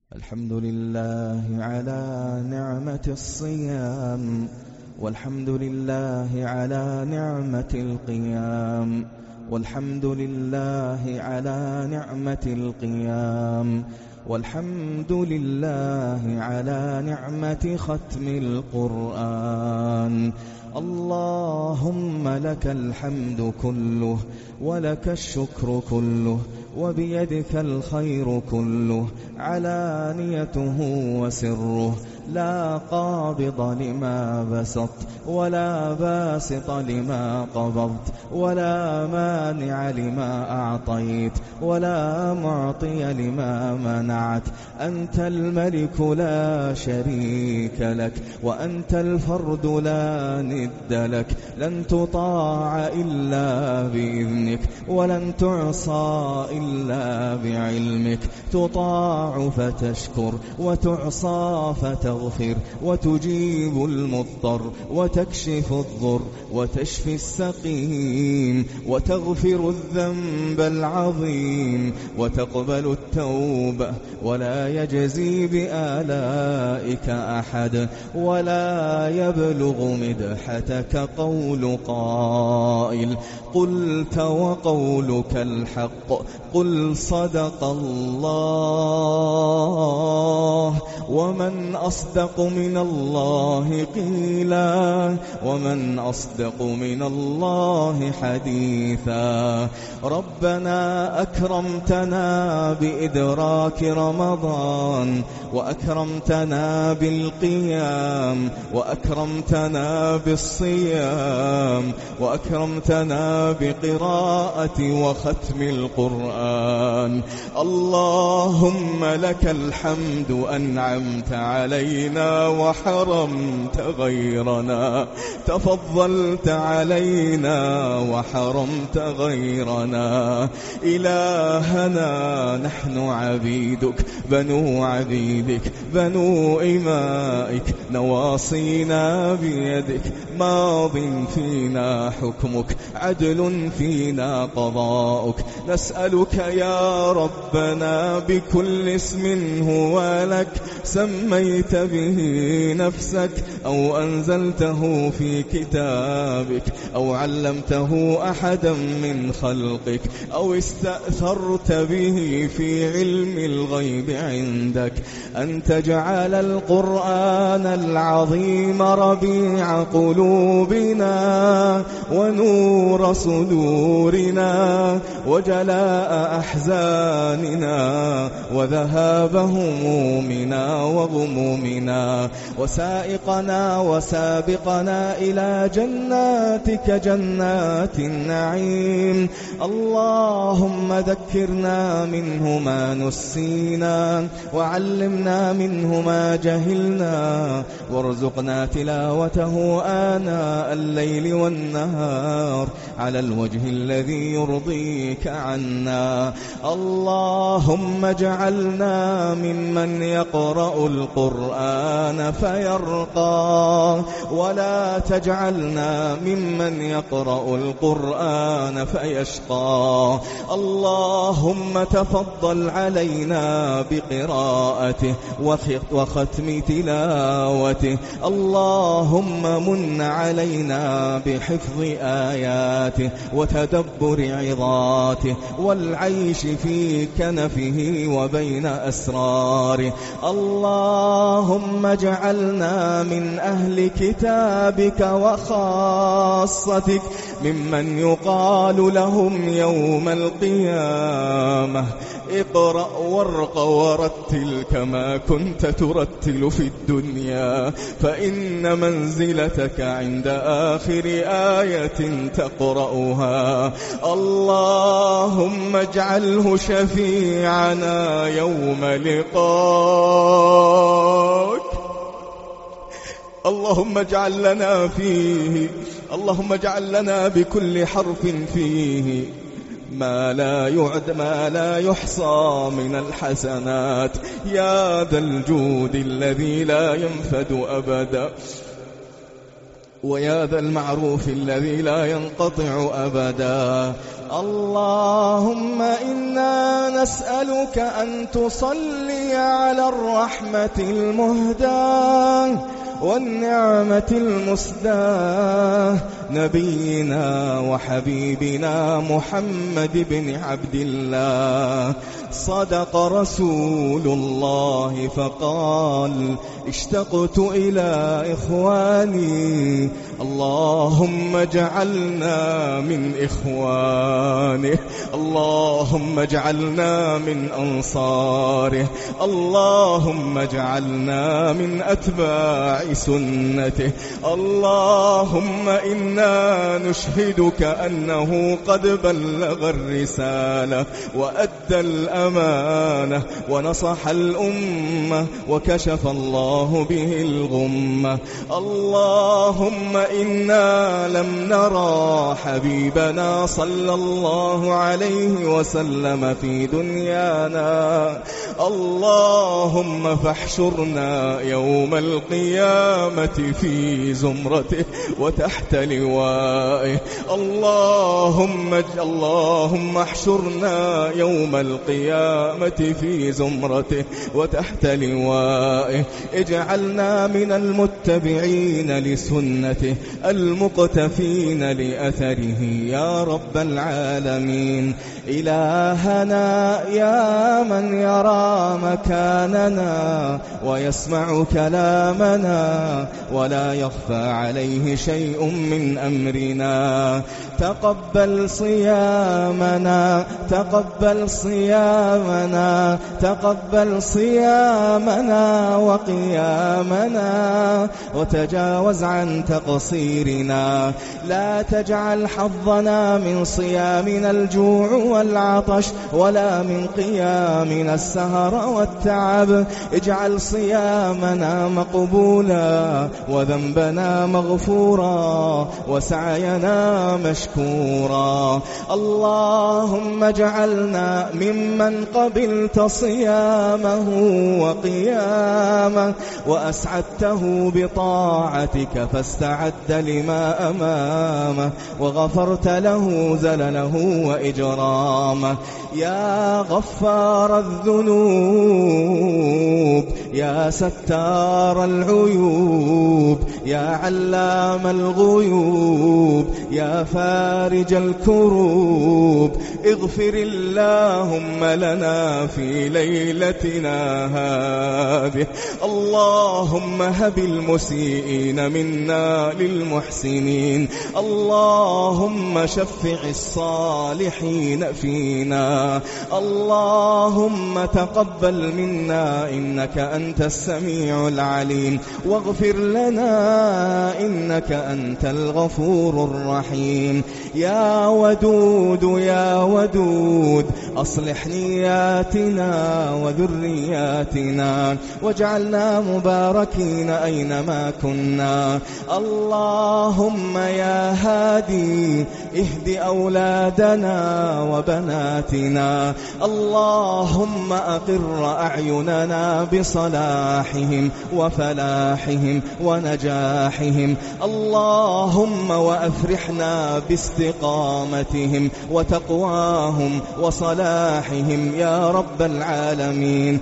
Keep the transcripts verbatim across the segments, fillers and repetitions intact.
الحمد لله على نعمة الصيام، والحمد لله على نعمة القيام، والحمد لله على نعمة القيام، والحمد لله على نعمة ختم القرآن. اللهم لك الحمد كله، ولك الشكر كله، وبيدك الخير كله، علانيته وسره، لا قابض لما بسط ولا باسط لما قبضت، ولا مانع لما أعطيت، ولا معطي لما منعت. أنت الملك لا شريك لك، وأنت الفرد لا ند لك. لن تطاع إلا بإذنك، ولن تعصى إلا بعلمك. تطاع فتشكر، وتعصى فتغفر، وتجيب المضطر، وتكشف الضر، وتشفي السقيم، وتغفر الذنب العظيم، وتقبل التوبة، ولا يجزي بآلائك أحد، ولا يبلغ مدحتك قول قائل. قلت وقولك الحق، قل صدق الله، ومن أصدق من الله قيلا، ومن أصدق من الله حديثا. ربنا أكرمتنا بإدراك رمضان، وأكرمتنا بالقيام، وأكرمتنا بالصيام، وأكرمتنا بقراءة وختم القرآن. اللهم لك الحمد أنعمت علينا وحرمت غيرنا، تفضلت علينا وحرمت غيرنا. إلهنا نحن عبيدك، بنو عبيدك، بنو إمائك، نواصينا بيدك، ماض فينا حكمك، عدل فينا قضاؤك. نسألك يا ربنا بكل اسم هو لك، سميت به نفسك، أو أنزلته في كتابك، أو علمته أحدا من خلقك، أو استأثرت به في علم الغيب عندك، أن تجعل القرآن العظيم ربيع قلوبنا، ونور صدورنا، وجلاء أحزاننا، وذهاب همومنا وغمومنا، وسائقنا وسابقنا إلى جناتك جنات النعيم. اللهم ذكرنا منه ما نسينا، وعلمنا منه ما جهلنا، وارزقنا تلاوته آناء الليل والنهار على الوجه الذي يرضيك عنا. اللهم اجعلنا ممن يقرأ القرآن فيرقى، ولا تجعلنا ممن يقرأ القرآن فيشقى. اللهم تفضل علينا بقراءته وختم تلاوته. اللهم من علينا بحفظ آياته، وتدبر عظاته، والعيش في كنفه وبين أسراره. اللهم اجعلنا من أهل كتابك وخاصتك، ممن يقال لهم يوم القيامة: اقرأ وارق ورتل كما كنت ترتل في الدنيا، فإن منزلتك عند آخر آية تقرأها. اللهم اجعله شفيعنا يوم لقاك. اللهم اجعل لنا فيه، اللهم اجعل لنا بكل حرف فيه ما لا يعد ما لا يحصى من الحسنات، يا ذا الجود الذي لا ينفد أبدا، ويا ذا المعروف الذي لا ينقطع أبدا. اللهم إنا نسألك أن تصلي على الرحمة المهداة والنعمة المسداة نبينا وحبيبنا محمد بن عبد الله. صدق رسول الله فقال اشتقت إلى إخواني، اللهم اجعلنا من إخوانه، اللهم اجعلنا من أنصاره، اللهم اجعلنا من أتباع سنته. اللهم إنا نشهدك أنه قد بلغ الرسالة وأدى الأمانة ونصح الأمة وكشف الله به الغمة. اللهم إنا لم نرى حبيبنا صلى الله عليه وسلم في دنيانا، اللهم فاحشرنا يوم القيامة في زمرته وتحت لوائه. اللهم اللهم احشرنا يوم القيامة في زمرته وتحت لوائه. اجعلنا من المتبعين لسنته المقتفين لأثره يا رب العالمين. إلهنا يا من يرى مكاننا ويسمع كلامنا ولا يخفى عليه شيء من أمرنا، تقبل صيامنا تقبل صيامنا تقبل صيامنا وقيامنا وتجاوز عن تقصيرنا. لا تجعل حظنا من صيامنا الجوع والعطش ولا من قيامنا السهر والتعب. اجعل صيامنا مقبولا وذنبنا مغفورا وسعينا مشكورا. اللهم اجعلنا ممن قبلت صيامه وقيامه وأسعدته بطاعتك فاستعد لما أمامه وغفرت له زلله وإجرامه. يا غفار الذنوب يا ستار العيوب يا علام الغيوب يا فارج الكروب، اغفر اللهم لنا في ليلتنا هذه. اللهم هب المسيئين منا للمحسنين، اللهم شفع الصالحين فينا، اللهم تقبل منا إنك أنت السميع العليم، واغفر لنا إنك أنت الغفور الرحيم. يا ودود يا ودود أصلح نياتنا وذرياتنا واجعلنا مباركين أينما كنا. اللهم يا هادي اهد أولادنا وبناتنا، اللهم أقر أعيننا بصلاحهم وفلاحهم ونجاحهم، اللهم وأفرحنا باستقامتهم وتقواهم وصلاحهم يا رب العالمين.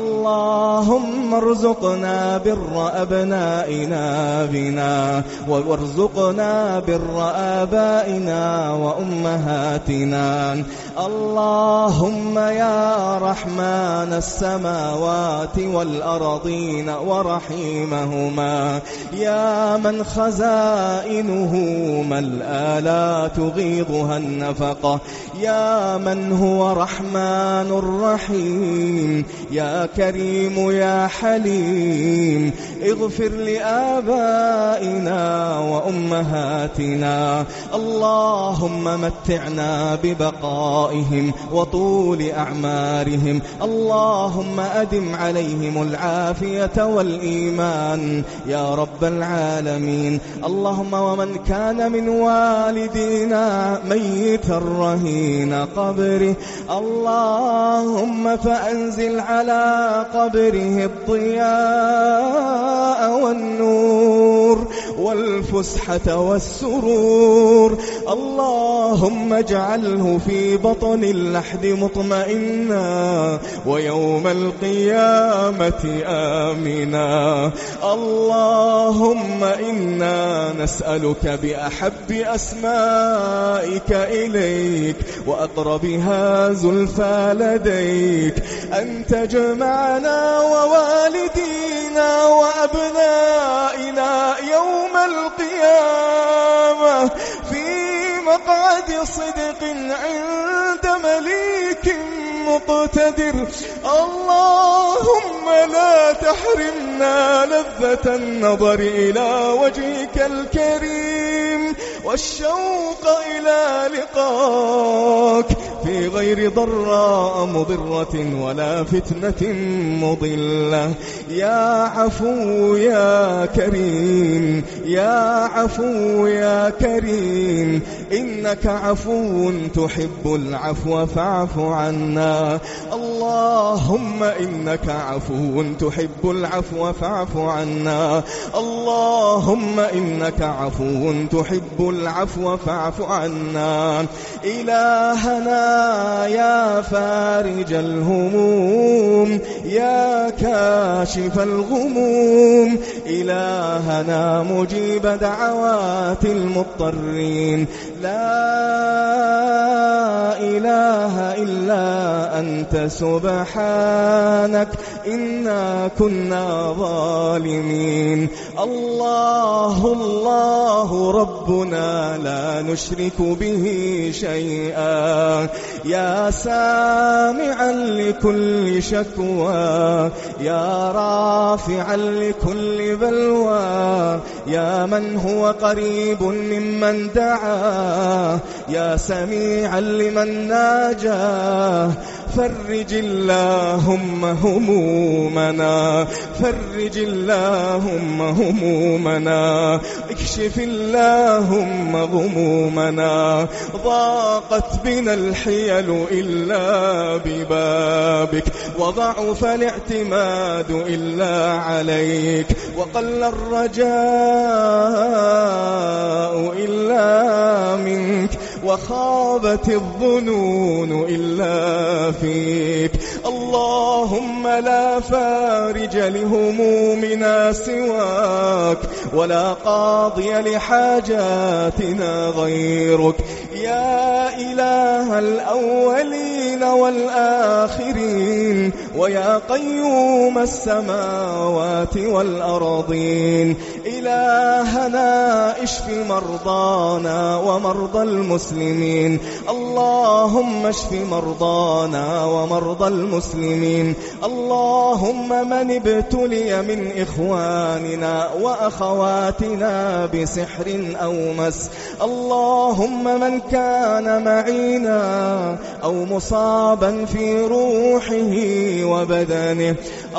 اللهم ارزقنا بر أبنائنا بنا وارزقنا بر آبائنا وأمهاتنا. اللهم يا رحمن السماوات والأرضين ورحيمهما، يا من خزائنه ملأى لا تغيضها النفقة، يا من هو رحمن رحيم، يا كريم يا حليم، اغفر لآبائنا وأمهاتنا. اللهم متعنا ببقائهم وطول أعمارهم، اللهم أدم عليهم العافية العافية والإيمان يا رب العالمين. اللهم ومن كان من والدينا ميتا رهين قبره، اللهم فأنزل على قبره الضياء والنور والفسحة والسرور. اللهم اجعله في بطن اللحد مطمئنا ويوم القيامة آمنا. اللهم إنا نسألك بأحب أسمائك إليك وأقربها زلفى لديك أن تجمعنا ووالدينا وأبنائنا يوم القيامة في مقعد صدق عند مليك مقتدر. اللهم لا تحرمنا لذة النظر إلى وجهك الكريم والشوق إلى لقاك في غير ضراء مضرة ولا فتنة مضلة. يا عفو يا كريم، يا عفو يا كريم، إنك عفو تحب العفو فاعف عنا. اللهم إنك عفو تحب العفو فاعف عنا. اللهم إنك عفو تحب العفو فاعف عنا. إلهنا يا فارج الهموم، يا كاشف الغموم، إلهنا مجيب دعوات المضطرين، لا إله إلا أنت سبحانك إنا كنا ظالمين. الله الله ربنا لا نشرك به شيئا، يا سامعا لكل شكوى، يا رافعا لكل بلوى، يا من هو قريب ممن دعا، يا سميعا لمن ناجاه. فرج اللهم همومنا، فرج اللهم همومنا، اكشف اللهم غمومنا. ضاقت بنا الحيل إلا ببابك، وضعف الاعتماد إلا عليك، وقل الرجاء إلا منك، وخابت الظنون إلا فيك. اللهم لا فارج لهمومنا سواك، ولا قاضي لحاجاتنا غيرك. يا إله الأولين والآخرين، ويا قيوم السماوات والأرضين، إلهنا اشف مرضانا ومرضى المسلمين. اللهم اشف مرضانا ومرضى المسلمين. اللهم من ابتلي من إخواننا وأخواتنا بسحر أو مس، اللهم من كان معينا أو مصابا في روحه وبدنه،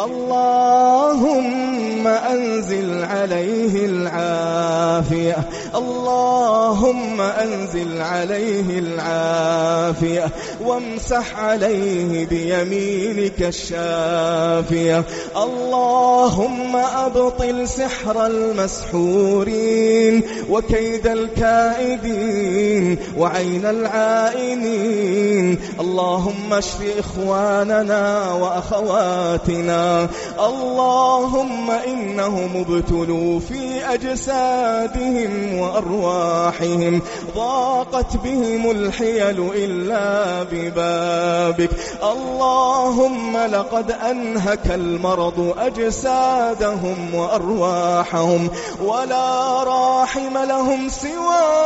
اللهم أنزل عليه العافية، اللهم أنزل عليه العافية، وامسح عليه بيمينك الشافية. اللهم أبطل سحر المسحورين وكيد الكائدين وعين العائنين. اللهم اشف إخواننا وأخواتنا، اللهم إنهم ابتلوا في أجسادهم وأرواحهم، ضاقت بهم الحيل إلا ببابك. اللهم لقد أنهك المرض أجسادهم وأرواحهم، ولا راحم لهم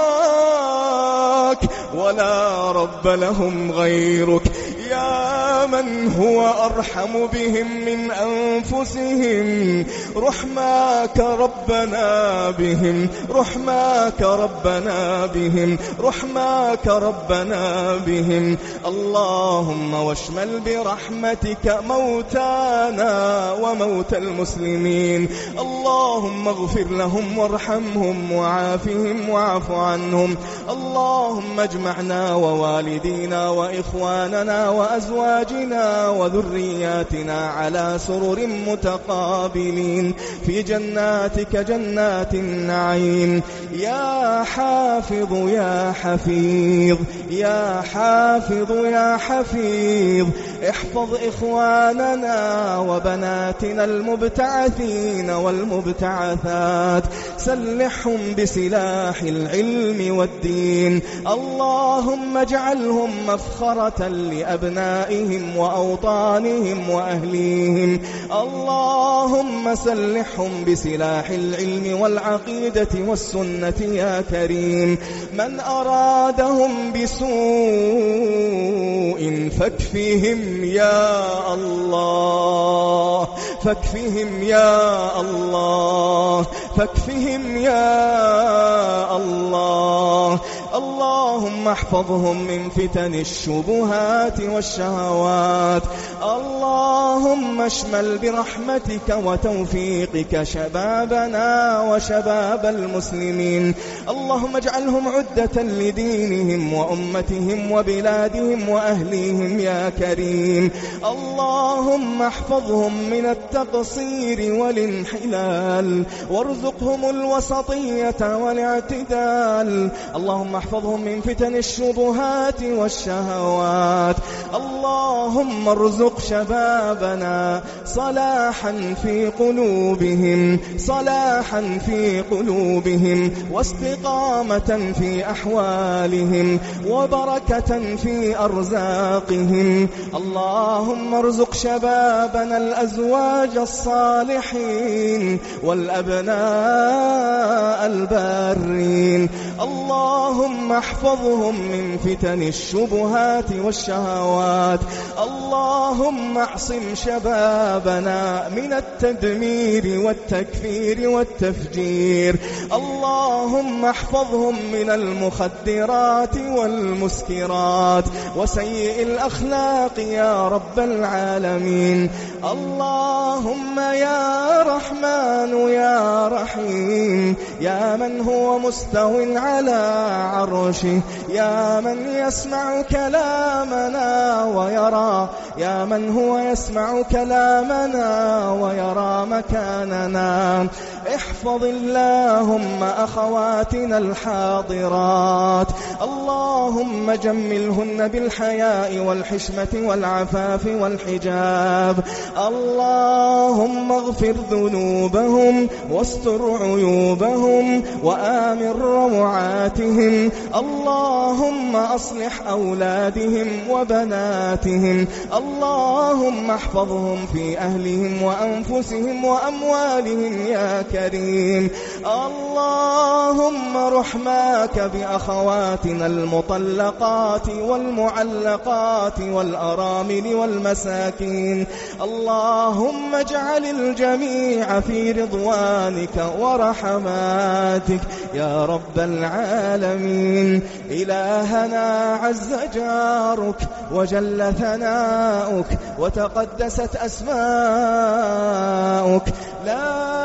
سواك، ولا رب لهم غيرك. يا من من هو أرحم بهم من أنفسهم. رحماك ربنا بهم، رحماك ربنا بهم، رحماك ربنا بهم. اللهم واشمل برحمتك موتانا وموتى المسلمين. اللهم اغفر لهم وارحمهم وعافهم واعف عنهم. اللهم اجمعنا ووالدينا وإخواننا وأزواجنا وذرياتنا على سرر متقابلين في جناتك جنات النعيم. يا حافظ يا حفيظ، يا حافظ يا حفيظ، احفظ إخواننا وبناتنا المبتعثين والمبتعثات، سلحهم بسلاح العلم والدين. اللهم اجعلهم مفخرة لأبنائهم وأوطانهم وأهليهم. اللهم سلحهم بسلاح العلم والعقيدة والسنة يا كريم. من أرادهم بسوء فاكفهم يا الله، فاكفهم يا الله، فاكفهم يا الله. اللهم احفظهم من فتن الشبهات والشهوات. اللهم اشمل برحمتك وتوفيقك شبابنا وشباب المسلمين. اللهم اجعلهم عدة لدينهم وأمتهم وبلادهم وأهليهم يا كريم. اللهم احفظهم من التقصير والانحلال، وارزقهم الوسطية والاعتدال. اللهم احفظهم من فتن الشبهات والشهوات. اللهم ارزق شبابنا صلاحا في قلوبهم، صلاحا في قلوبهم، واستقامة في أحوالهم، وبركة في أرزاقهم. اللهم ارزق شبابنا الأزواج الصالحين والأبناء البارين. اللهم احفظهم من فتن الشبهات والشهوات. اللهم اعصم شبابنا من التدمير والتكفير والتفجير. اللهم احفظهم من المخدرات والمسكرات وسيء الأخلاق يا رب العالمين. اللهم يا رحمن يا رحيم، يا من هو مستو على عرشه، يا من يسمع كلامنا ويرى، يا من هو يسمع كلامنا ويرى مكاننا. احفظ اللهم أخواتنا الحاضرات. اللهم جملهن بالحياء والحشمة والعفاف والحجاب. اللهم اغفر ذنوبهم واستر عيوبهم وآمن روعاتهم. اللهم أصلح أولادهم وبناتهم. اللهم احفظهم في أهلهم وأنفسهم وأموالهم يا كريم. اللهم رحماك بأخواتنا المطلقات والمعلقات والأرامل والمساكين. اللهم اجعل الجميع في رضوانك ورحماتك يا رب العالمين. إلهنا عز جارك وجل ثناؤك وتقدست أسماؤك، لا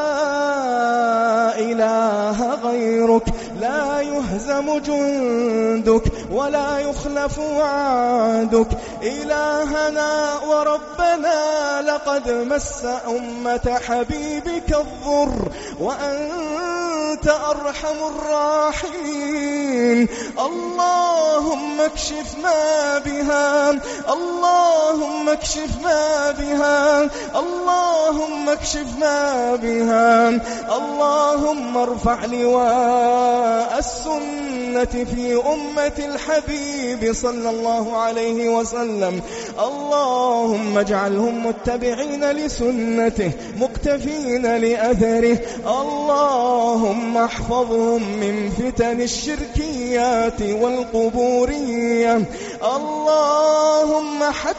إله غيرك، لا يهزم جندك ولا يخلف وعدك. إلهنا وربنا لقد مس أمة حبيبك الضر وأنت أرحم الراحمين. اللهم اكشف ما بها، اللهم اكشف ما بها، اللهم اكشف ما بها. اللهم ارفع لواء السنة في أمة الحبيب صلى الله عليه وسلم. اللهم اجعلهم متبعين لسنته مقتفين لأثره. اللهم احفظهم من فتن الشركيات والقبورية. اللهم حكم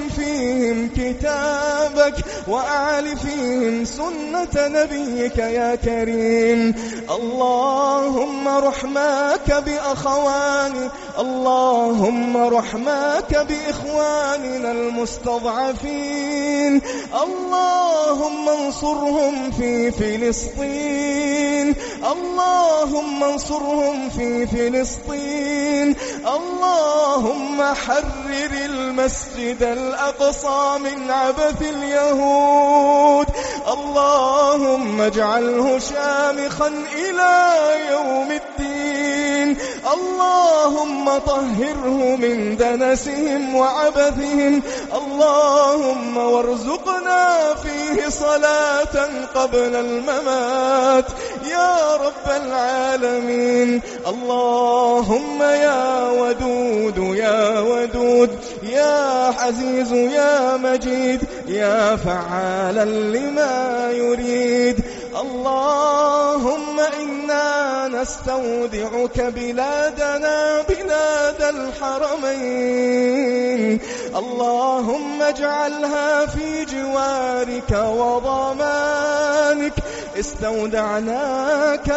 فيهم كتابك وأعل فيهم سنة نبيك يا كريم. اللهم رحماك بأخواني اللهم رحماك بإخواننا المستضعفين. اللهم انصرهم في فلسطين اللهم انصرهم في فلسطين. اللهم حرر المسجد الأقصى من عبث اليهود. اللهم اجعله شامخا إلى يوم الدين. اللهم طهره من دنسهم وعبثهم. اللهم وارزقنا فيه صلاة قبل الممات يا رب العالمين. اللهم يا ودود يا ودود يا عزيز يا مجيد يا فعالا لما يريد. اللهم إنا نستودعك بلادنا بلاد الحرمين. اللهم اجعلها في جوارك وضمانك. استودعناك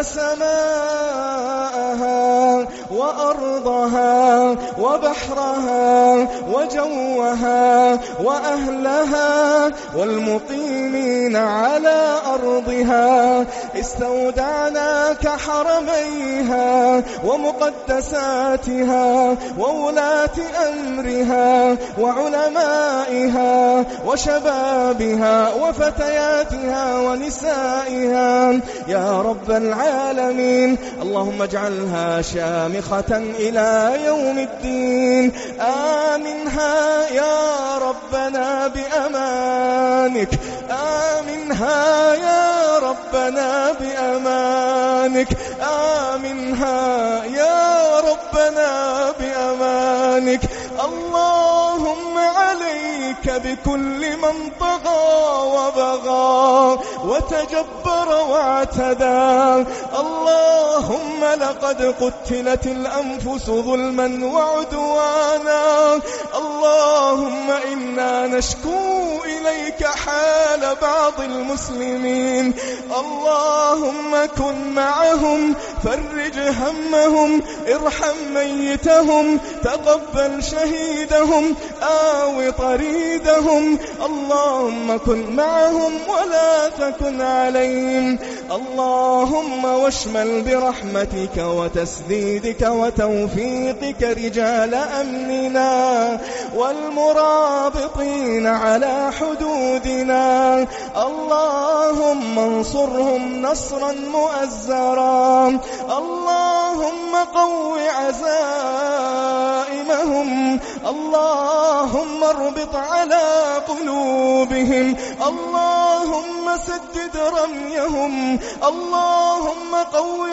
سماءها وأرضها وبحرها وجوها وأهلها والمقيمين على أرضها. استودعناك حرميها ومقدساتها وولاة أمرها وعلمائها وشبابها وفتياتها ونسائها يا رب العالمين. اللهم اجعلها شامخة إلى يوم الدين. آمنها يا ربنا بأمانك آمنها يا ربنا بأمانك آمنها يا ربنا بأمانك. اللهم عليك بكل من طغى وبغى وتجبر واعتدى. اللهم لقد قتلت الأنفس ظلما وعدوانا. اللهم إنا نشكو إليك حال بعض المسلمين. اللهم كن معهم فرج همهم ارحم ميتهم تقبل شهيدهم آو طريدهم. اللهم كن معهم ولا تكن عليهم. اللهم واشمل برحمتك وتسديدك وتوفيقك رجال أمننا والمرابطين على حدودنا. اللهم انصرهم نصرا مؤزرا. اللهم قو عزائمهم. اللهم اربط على قلوبهم. اللهم سدد رميهم. اللهم قو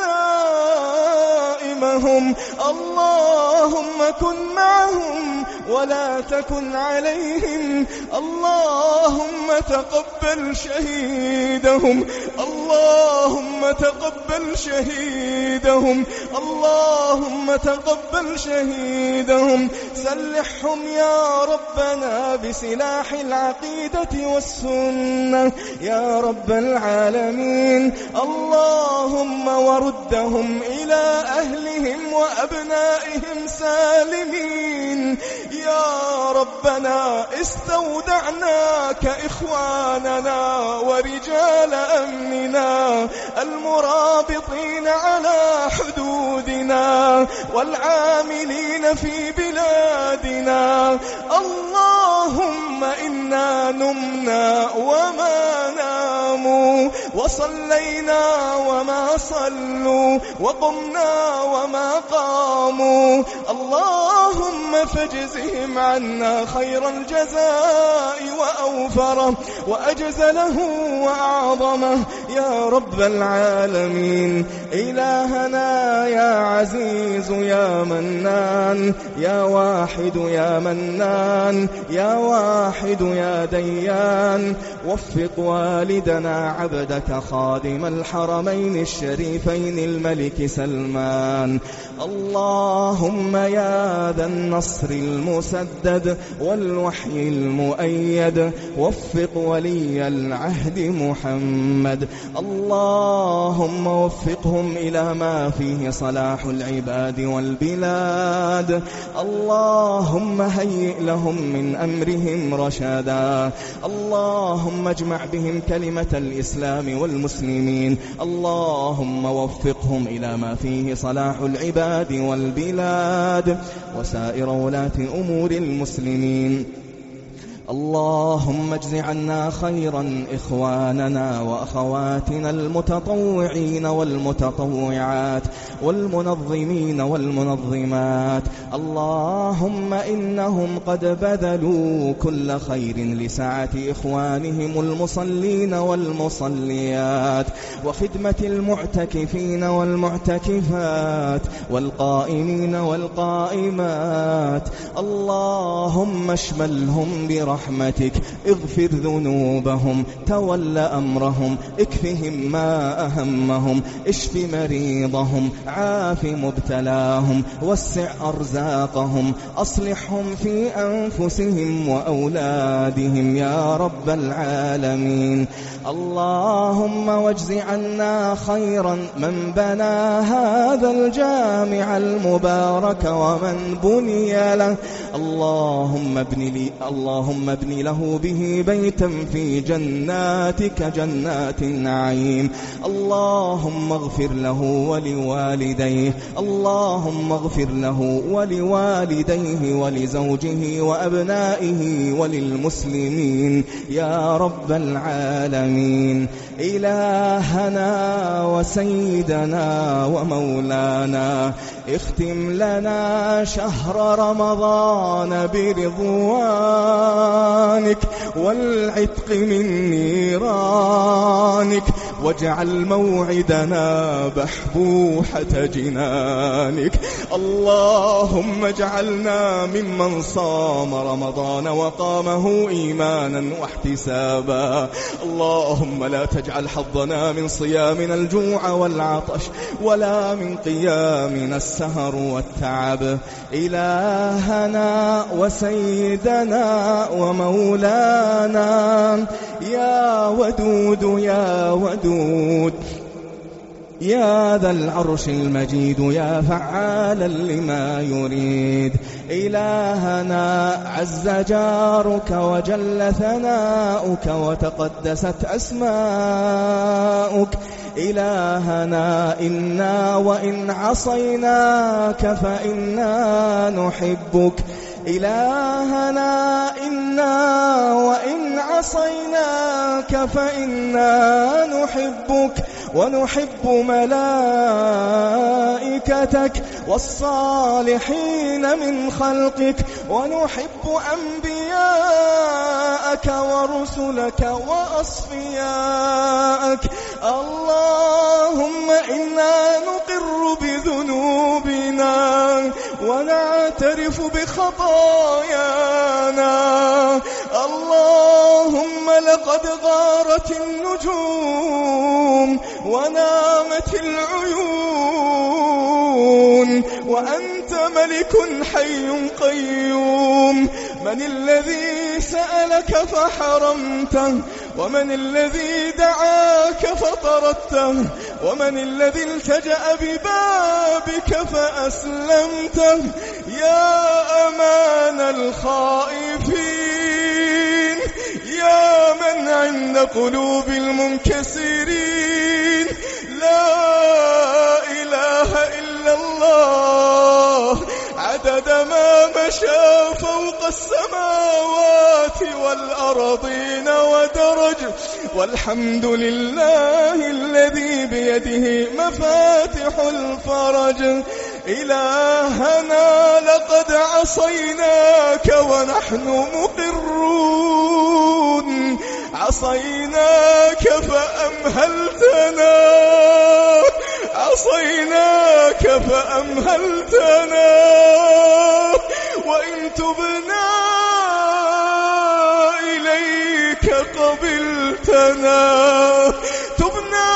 عزائمهم. اللهم كن معهم ولا تكن عليهم. اللهم تقبل شهيدهم. اللهم تقبل شهيدهم. اللهم تقبل شهيدهم. سلحهم يا ربنا بسلاح العقيدة والسنة يا رب العالمين. اللهم وردهم إلى أهلهم وأبنائهم سالمين يا ربنا. استودعناك إخواننا ورجال أمننا المرابطين على حدودنا والعاملين في بلادنا. اللهم إنا نمنا وما ناموا وصلينا وما صلوا وقمنا وما قاموا. اللهم فاجزهم عنا خير الجزاء وأوفره وأجزله وأعظمه يا رب العالمين. إلهنا يا عزيز يا منان يا واحد يا منان يا واحد يا ديان. وفق والدنا عبدك خادم الحرمين الشريفين الملك سلمان. اللهم يا ذا النصر المسدد والوحي المؤيد وفق ولي العهد محمد. اللهم وفقهم إلى ما فيه صلاح العباد والبلاد. اللهم هيئ لهم من أمرهم رشدا. اللهم اجمع بهم كلمة الإسلام والمسلمين. اللهم وفقهم إلى ما فيه صلاح العباد والبلاد وسائر ولاة أمور المسلمين. اللهم اجز عنا خيرا إخواننا وأخواتنا المتطوعين والمتطوعات والمنظمين والمنظمات. اللهم إنهم قد بذلوا كل خير لسعة إخوانهم المصلين والمصليات وخدمة المعتكفين والمعتكفات والقائمين والقائمات. اللهم اشملهم برحمتك رحمتك، اغفر ذنوبهم، تول أمرهم، اكفهم ما أهمهم، اشف مريضهم، عاف مبتلاهم، وسع أرزاقهم، أصلحهم في أنفسهم وأولادهم يا رب العالمين. اللهم واجز عنا خيرا من بنى هذا الجامع المبارك ومن بني له. اللهم ابن لي اللهم ابن له به بيتا في جناتك جنات النعيم. اللهم اغفر له ولوالديه. اللهم اغفر له ولوالديه ولزوجه وأبنائه وللمسلمين يا رب العالمين. إلهنا وسيدنا ومولانا، اختم لنا شهر رمضان برضوانك والعتق من نيرانك، واجعل موعدنا بحبوحة جنانك. اللهم اجعلنا ممن صام رمضان وقامه إيمانا واحتسابا. اللهم لا تجعل حظنا من صيامنا الجوع والعطش ولا من قيامنا السهر والتعب. إلهنا وسيدنا ومولانا يا ودود يا ودود يا ذا العرش المجيد يا فعالا لما يريد. إلهنا عز جارك وجل ثناؤك وتقدست أسماؤك. إلهنا إنا وإن عصيناك فإنا نحبك. إلهنا إنا وإن عصيناك فإنا نحبك ونحب ملائكتك والصالحين من خلقك ونحب أنبياءك ورسلك وأصفياءك. اللهم إنا نقر بذنوبنا ونعترف بخطايانا. اللهم لقد غارت النجوم ونامت العيون وأنت ملك حي قيوم. من الذي سألك فحرمته؟ ومن الذي دعاك فطردته؟ ومن الذي التجأ ببابك فأسلمته؟ يا أمان الخائفين، يا من عند قلوب المنكسرين، لا إله إلا الله عدد ما مشى فوق السماوات والأرضين ودرج. والحمد لله الذي بيده مفاتح الفرج. إلهنا لقد عصيناك ونحن مقرون، عصيناك فأمهلتنا، عصيناك فأمهلتنا، وإن تبنا إليك قبلتنا، تبنا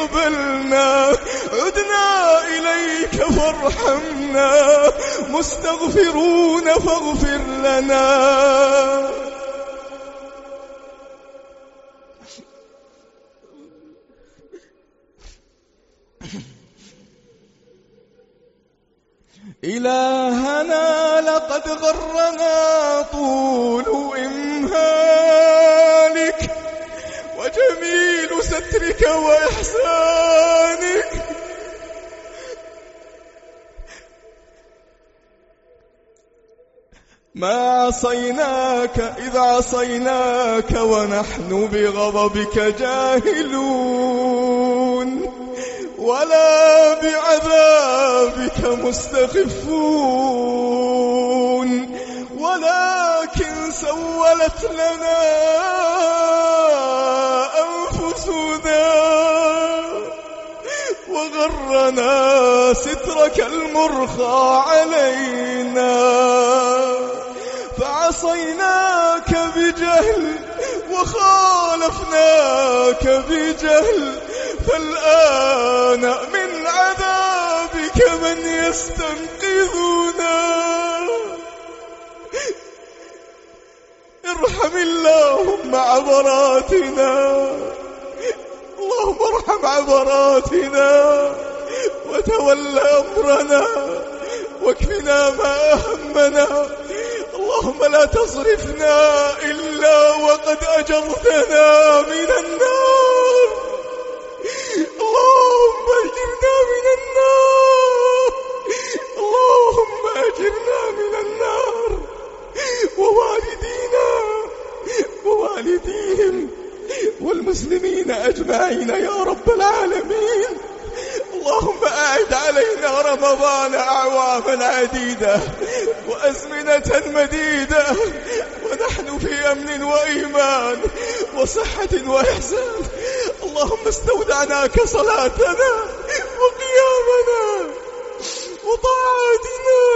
قبلنا، عدنا إليك فارحمنا، مستغفرون فاغفر لنا. إلهنا لقد غرنا طول إمهالك وجميل سترك وإحسانك، ما عصيناك إذ عصيناك ونحن بغضبك جاهلون، ولا بعذابك مستخفون، ولكن سولت لنا أنفسنا وغرنا سترك المرخى علينا، فعصيناك بجهل وخالفناك بجهل، فالآن من عذابك من يستنقذنا. ارحم اللهم عبراتنا، اللهم ارحم عبراتنا وتول أمرنا واكفنا ما أهمنا. اللهم لا تصرفنا إلا وقد أجرتنا من النار، اللهم أجرنا من النار، اللهم أجرنا من النار، ووالدينا ووالديهم والمسلمين أجمعين يا رب العالمين. اللهم أعد علينا رمضان أعواما عديدة وأزمنة مديدة ونحن في أمن وإيمان وصحة وإحسان. اللهم استودعناك صلاتنا وقيامنا وطاعتنا،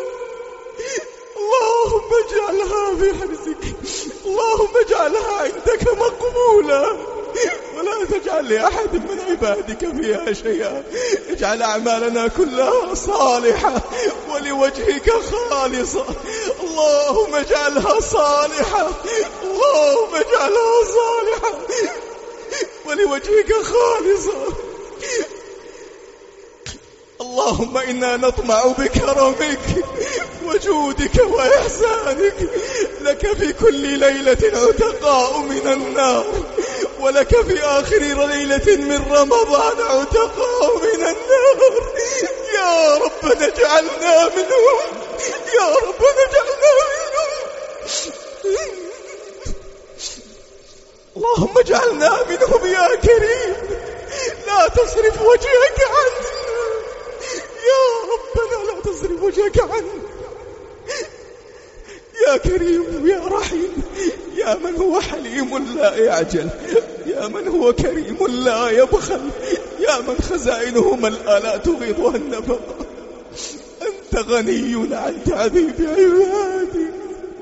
اللهم اجعلها في حرزك، اللهم اجعلها عندك مقبولة، ولا تجعل لأحد من عبادك فيها شيئا. اجعل أعمالنا كلها صالحة ولوجهك خالصة، اللهم اجعلها صالحة، اللهم اجعلها صالحة ولوجهك خالصة. اللهم إنا نطمع بكرمك وجودك وإحسانك، لك في كل ليلة عتقاء من النار، ولك في آخر ليلة من رمضان عتقاء من النار. يا رب اجعلنا منهم، يا رب اجعلنا منهم، اللهم اجعلنا منهم يا كريم، لا تصرف وجهك عنا، يا ربنا لا تصرف وجهك عنا، يا كريم يا رحيم، يا من هو حليم لا يعجل، يا من هو كريم لا يبخل، يا من خزائنه ملأى لا تغيضها النفقة. أنت غني عن تعذيب عبادك.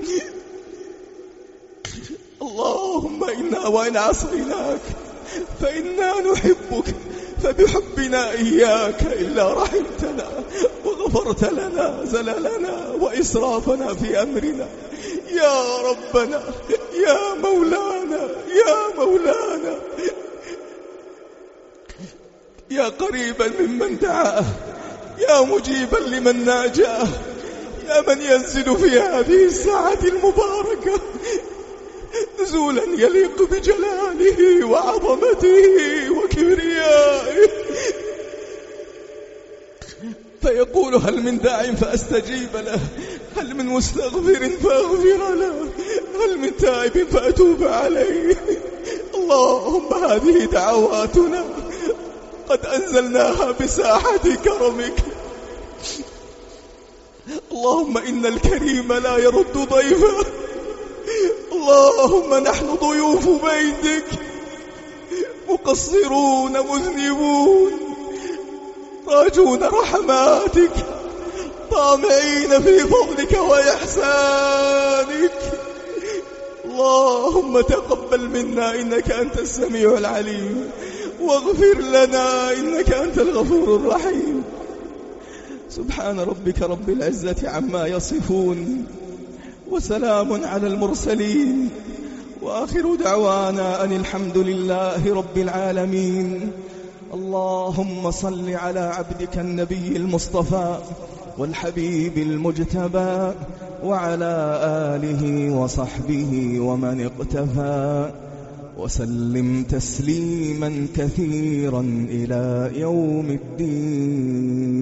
اللهم إنا وإن عصيناك فإنا نحبك، فبحبنا إياك إلا رحمتنا وغفرت لنا زللنا وإسرافنا في أمرنا. يا ربنا يا مولانا يا مولانا، يا قريبا ممن دعاه، يا مجيبا لمن ناجاه، يا من ينزل في هذه الساعة المباركة نزولا يليق بجلاله وعظمته وكبريائه، فيقول هل من داع فأستجيب له، هل من مستغفر فأغفر له، هل من تائب فأتوب عليه. اللهم هذه دعواتنا قد أنزلناها بساحة كرمك. اللهم إن الكريم لا يرد ضيفه، اللهم نحن ضيوف بيتك مقصرون مذنبون راجون رحماتك طامعين في فضلك وإحسانك. اللهم تقبل منا إنك أنت السميع العليم، واغفر لنا إنك أنت الغفور الرحيم. سبحان ربك رب العزة عما يصفون، وسلام على المرسلين، وآخر دعوانا أن الحمد لله رب العالمين. اللهم صل على عبدك النبي المصطفى والحبيب المجتبى وعلى آله وصحبه ومن اقتفى، وسلم تسليما كثيرا إلى يوم الدين.